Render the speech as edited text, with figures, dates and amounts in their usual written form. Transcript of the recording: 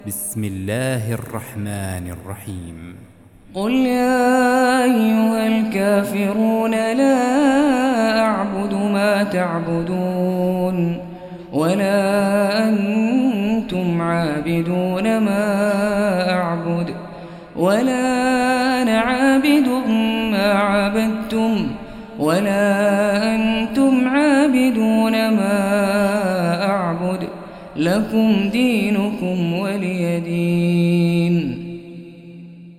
بسم الله الرحمن الرحيم. قل يا أيها الكافرون لا أعبد ما تعبدون ولا أنتم عابدون ما أعبد ولا أنا عابد ما عبدتم ولا أنتم عابدون ما أعبد لكم دينكم ولي دين.